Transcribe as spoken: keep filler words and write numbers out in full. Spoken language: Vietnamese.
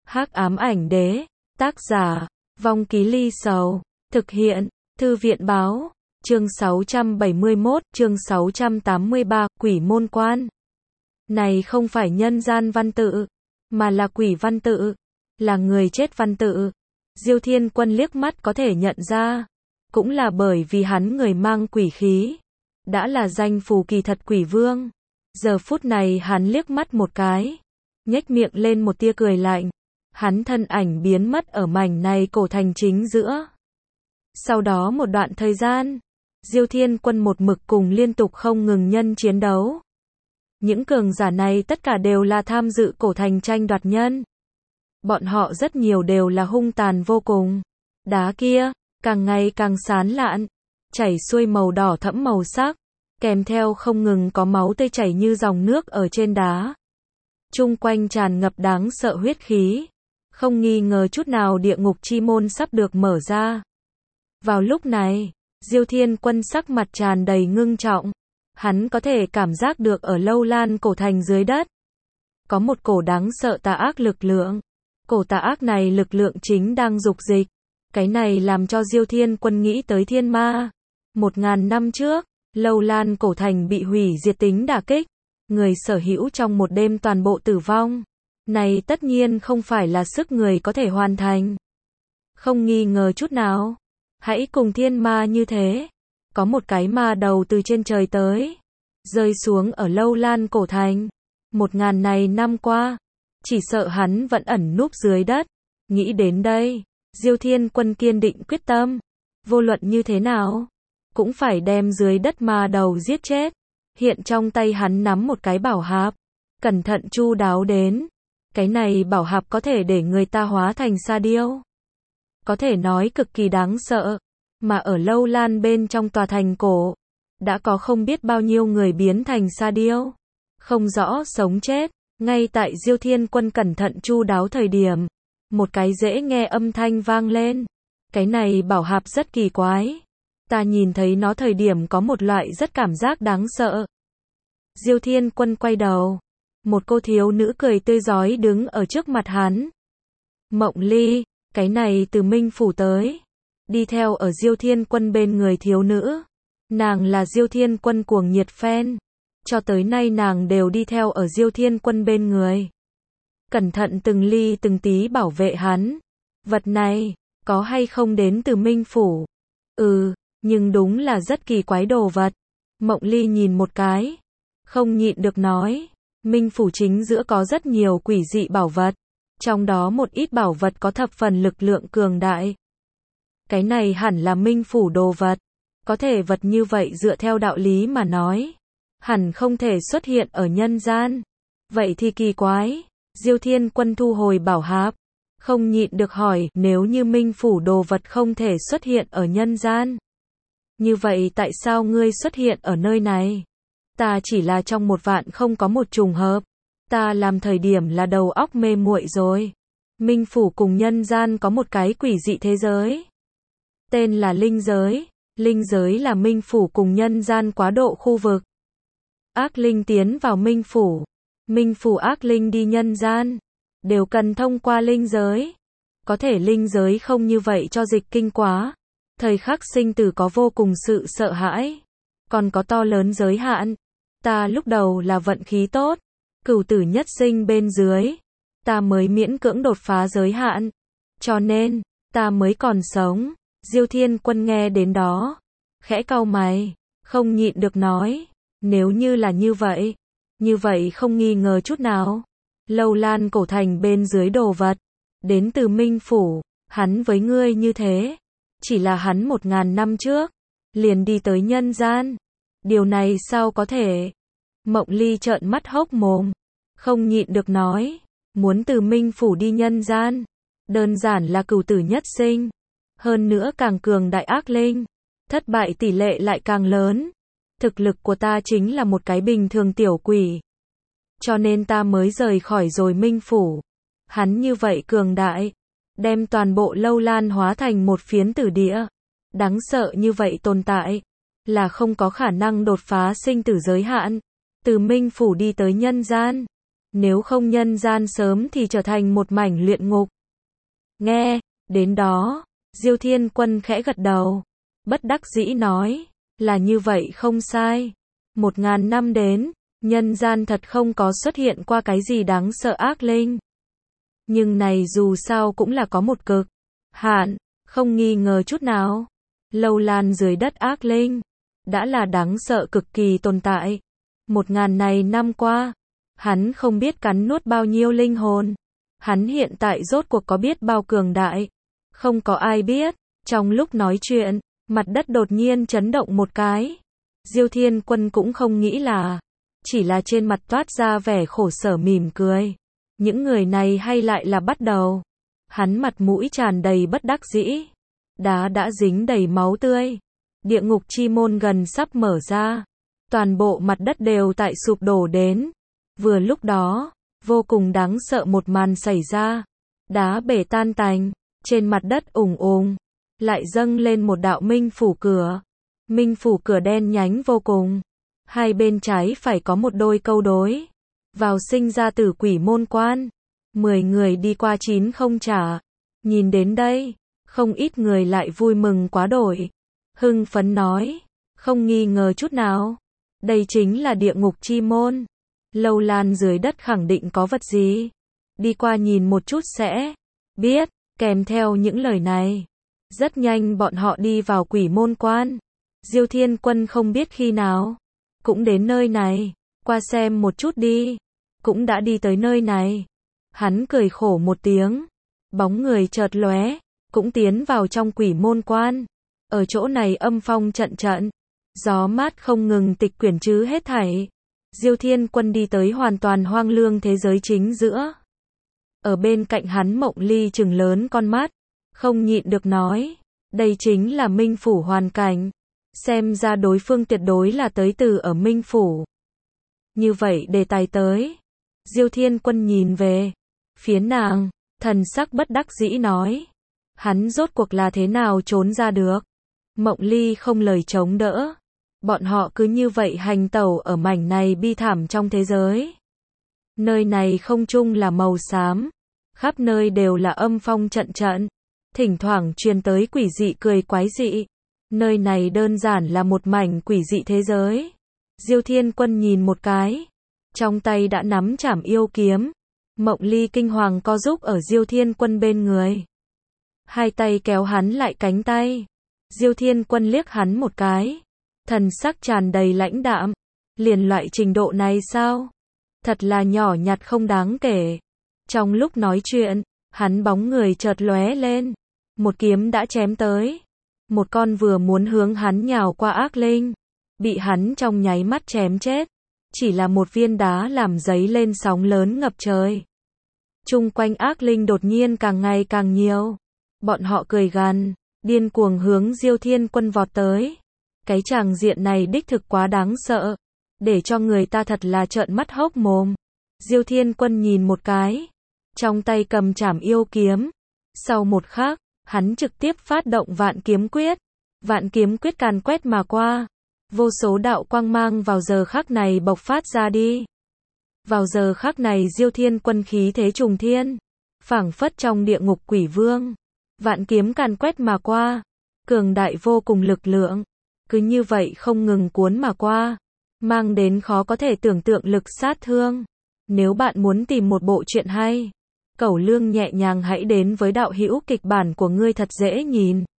Hắc ám ảnh đế, tác giả, Vong Ký Ly Sầu, thực hiện, Thư viện báo, chương sáu trăm bảy mươi mốt, chương sáu trăm tám mươi ba, quỷ môn quan. Này không phải nhân gian văn tự, mà là quỷ văn tự, là người chết văn tự. Diêu Thiên Quân liếc mắt có thể nhận ra, cũng là bởi vì hắn người mang quỷ khí, đã là danh phù kỳ thật quỷ vương. Giờ phút này hắn liếc mắt một cái, nhếch miệng lên một tia cười lạnh, hắn thân ảnh biến mất ở mảnh này cổ thành chính giữa. Sau đó một đoạn thời gian, Diêu Thiên Quân một mực cùng liên tục không ngừng nhân chiến đấu. Những cường giả này tất cả đều là tham dự cổ thành tranh đoạt nhân. Bọn họ rất nhiều đều là hung tàn vô cùng. Đá kia, càng ngày càng sán lạn, chảy xuôi màu đỏ thẫm màu sắc, kèm theo không ngừng có máu tươi chảy như dòng nước ở trên đá. Chung quanh tràn ngập đáng sợ huyết khí, không nghi ngờ chút nào địa ngục chi môn sắp được mở ra. Vào lúc này, Diêu Thiên Quân sắc mặt tràn đầy ngưng trọng, hắn có thể cảm giác được ở lâu lan cổ thành dưới đất, có một cổ đáng sợ tà ác lực lượng. Cổ tà ác này lực lượng chính đang dục dịch. Cái này làm cho Diêu Thiên Quân nghĩ tới thiên ma. Một ngàn năm trước, lâu lan cổ thành bị hủy diệt tính đả kích, người sở hữu trong một đêm toàn bộ tử vong. Này tất nhiên không phải là sức người có thể hoàn thành. Không nghi ngờ chút nào. Hãy cùng thiên ma như thế. Có một cái ma đầu từ trên trời tới, rơi xuống ở lâu lan cổ thành. Một ngàn này năm qua, chỉ sợ hắn vẫn ẩn núp dưới đất. Nghĩ đến đây, Diêu Thiên Quân kiên định quyết tâm, vô luận như thế nào, cũng phải đem dưới đất ma đầu giết chết. Hiện trong tay hắn nắm một cái bảo hạp, cẩn thận chu đáo đến. Cái này bảo hạp có thể để người ta hóa thành sa điêu, có thể nói cực kỳ đáng sợ. Mà ở lâu lan bên trong tòa thành cổ, đã có không biết bao nhiêu người biến thành sa điêu, không rõ sống chết. Ngay tại Diêu Thiên Quân cẩn thận chu đáo thời điểm, một cái dễ nghe âm thanh vang lên. Cái này bảo hạp rất kỳ quái. Ta nhìn thấy nó thời điểm có một loại rất cảm giác đáng sợ. Diêu Thiên Quân quay đầu. Một cô thiếu nữ cười tươi rói đứng ở trước mặt hắn. Mộng Ly, cái này từ Minh Phủ tới. Đi theo ở Diêu Thiên Quân bên người thiếu nữ. Nàng là Diêu Thiên Quân cuồng nhiệt fan. Cho tới nay nàng đều đi theo ở Diêu Thiên Quân bên người, cẩn thận từng ly từng tí bảo vệ hắn. Vật này, có hay không đến từ Minh Phủ? Ừ, nhưng đúng là rất kỳ quái đồ vật. Mộng Ly nhìn một cái, không nhịn được nói, Minh Phủ chính giữa có rất nhiều quỷ dị bảo vật, trong đó một ít bảo vật có thập phần lực lượng cường đại. Cái này hẳn là Minh Phủ đồ vật, có thể vật như vậy dựa theo đạo lý mà nói, hẳn không thể xuất hiện ở nhân gian. Vậy thì kỳ quái. Diêu Thiên Quân thu hồi bảo hạp, không nhịn được hỏi, nếu như Minh Phủ đồ vật không thể xuất hiện ở nhân gian, như vậy tại sao ngươi xuất hiện ở nơi này? Ta chỉ là trong một vạn không có một trùng hợp. Ta làm thời điểm là đầu óc mê muội rồi. Minh Phủ cùng nhân gian có một cái quỷ dị thế giới, tên là linh giới. Linh giới là Minh Phủ cùng nhân gian quá độ khu vực. Ác linh tiến vào Minh Phủ, Minh Phủ ác linh đi nhân gian, đều cần thông qua linh giới. Có thể linh giới không như vậy cho dịch kinh quá. Thời khắc sinh tử có vô cùng sự sợ hãi, còn có to lớn giới hạn. Ta lúc đầu là vận khí tốt, cửu tử nhất sinh bên dưới, ta mới miễn cưỡng đột phá giới hạn, cho nên ta mới còn sống. Diêu Thiên Quân nghe đến đó, khẽ cau mày, không nhịn được nói, nếu như là như vậy, như vậy không nghi ngờ chút nào, lâu lan cổ thành bên dưới đồ vật, đến từ Minh Phủ. Hắn với ngươi như thế, chỉ là hắn một ngàn năm trước, liền đi tới nhân gian. Điều này sao có thể? Mộng Ly trợn mắt hốc mồm, không nhịn được nói, muốn từ Minh Phủ đi nhân gian, đơn giản là cửu tử nhất sinh. Hơn nữa càng cường đại ác linh, thất bại tỷ lệ lại càng lớn. Thực lực của ta chính là một cái bình thường tiểu quỷ, cho nên ta mới rời khỏi rồi Minh Phủ. Hắn như vậy cường đại, đem toàn bộ lâu lan hóa thành một phiến tử địa. Đáng sợ như vậy tồn tại, là không có khả năng đột phá sinh tử giới hạn, từ Minh Phủ đi tới nhân gian. nếu không nhân gian sớm thì trở thành một mảnh luyện ngục. Nghe, đến đó, Diêu Thiên Quân khẽ gật đầu, bất đắc dĩ nói, là như vậy không sai. Một ngàn năm đến, nhân gian thật không có xuất hiện qua cái gì đáng sợ ác linh. Nhưng này dù sao cũng là có một cực hạn, không nghi ngờ chút nào. Lâu lan dưới đất ác linh, đã là đáng sợ cực kỳ tồn tại. Một ngàn này năm qua, hắn không biết cắn nuốt bao nhiêu linh hồn. Hắn hiện tại rốt cuộc có biết bao cường đại. Không có ai biết. Trong lúc nói chuyện, mặt đất đột nhiên chấn động một cái. Diêu Thiên Quân cũng không nghĩ là, chỉ là trên mặt toát ra vẻ khổ sở mỉm cười. Những người này hay lại là bắt đầu. Hắn mặt mũi tràn đầy bất đắc dĩ. Đá đã dính đầy máu tươi. Địa ngục chi môn gần sắp mở ra. Toàn bộ mặt đất đều tại sụp đổ đến. Vừa lúc đó, vô cùng đáng sợ một màn xảy ra. Đá bể tan tành. Trên mặt đất ùng ùng, lại dâng lên một đạo minh phủ cửa. Minh phủ cửa đen nhánh vô cùng. Hai bên trái phải có một đôi câu đối. Vào sinh ra tử quỷ môn quan. Mười người đi qua chín không trả. Nhìn đến đây, không ít người lại vui mừng quá đổi. Hưng phấn nói, không nghi ngờ chút nào. Đây chính là địa ngục chi môn. Lâu lan dưới đất khẳng định có vật gì. Đi qua nhìn một chút sẽ biết. Kèm theo những lời này, rất nhanh bọn họ đi vào quỷ môn quan. Diêu Thiên Quân không biết khi nào, cũng đến nơi này, qua xem một chút đi. Cũng đã đi tới nơi này. Hắn cười khổ một tiếng, bóng người chợt lóe, cũng tiến vào trong quỷ môn quan. Ở chỗ này âm phong trận trận, gió mát không ngừng tịch quyển chứ hết thảy. Diêu Thiên Quân đi tới hoàn toàn hoang lương thế giới chính giữa. Ở bên cạnh hắn Mộng Ly trừng lớn con mắt, không nhịn được nói, đây chính là Minh Phủ hoàn cảnh. Xem ra đối phương tuyệt đối là tới từ ở Minh Phủ. Như vậy đề tài tới. Diêu Thiên Quân nhìn về phía nàng, thần sắc bất đắc dĩ nói, hắn rốt cuộc là thế nào trốn ra được. Mộng Ly không lời chống đỡ. Bọn họ cứ như vậy hành tẩu ở mảnh này bi thảm trong thế giới. Nơi này không chung là màu xám, khắp nơi đều là âm phong trận trận, thỉnh thoảng truyền tới quỷ dị cười quái dị. Nơi này đơn giản là một mảnh quỷ dị thế giới. Diêu Thiên Quân nhìn một cái, trong tay đã nắm trảm yêu kiếm. Mộng Ly kinh hoàng co giúp ở Diêu Thiên Quân bên người, hai tay kéo hắn lại cánh tay. Diêu Thiên Quân liếc hắn một cái, thần sắc tràn đầy lãnh đạm, liền loại trình độ này sao? Thật là nhỏ nhặt không đáng kể. Trong lúc nói chuyện, hắn bóng người chợt lóe lên, một kiếm đã chém tới. Một con vừa muốn hướng hắn nhào qua ác linh, bị hắn trong nháy mắt chém chết. Chỉ là một viên đá làm dấy lên sóng lớn ngập trời. Chung quanh ác linh đột nhiên càng ngày càng nhiều. Bọn họ cười gằn, điên cuồng hướng Diêu Thiên Quân vọt tới. Cái tràng diện này đích thực quá đáng sợ, để cho người ta thật là trợn mắt hốc mồm. Diêu Thiên Quân nhìn một cái, trong tay cầm trảm yêu kiếm. Sau một khắc, hắn trực tiếp phát động vạn kiếm quyết. Vạn kiếm quyết càn quét mà qua. Vô số đạo quang mang vào giờ khắc này bộc phát ra đi. Vào giờ khắc này Diêu Thiên Quân khí thế trùng thiên, phảng phất trong địa ngục quỷ vương. Vạn kiếm càn quét mà qua, cường đại vô cùng lực lượng, cứ như vậy không ngừng cuốn mà qua, mang đến khó có thể tưởng tượng lực sát thương. Nếu bạn muốn tìm một bộ truyện hay, Cẩu Lương nhẹ nhàng hãy đến với đạo hữu kịch bản của ngươi thật dễ nhìn.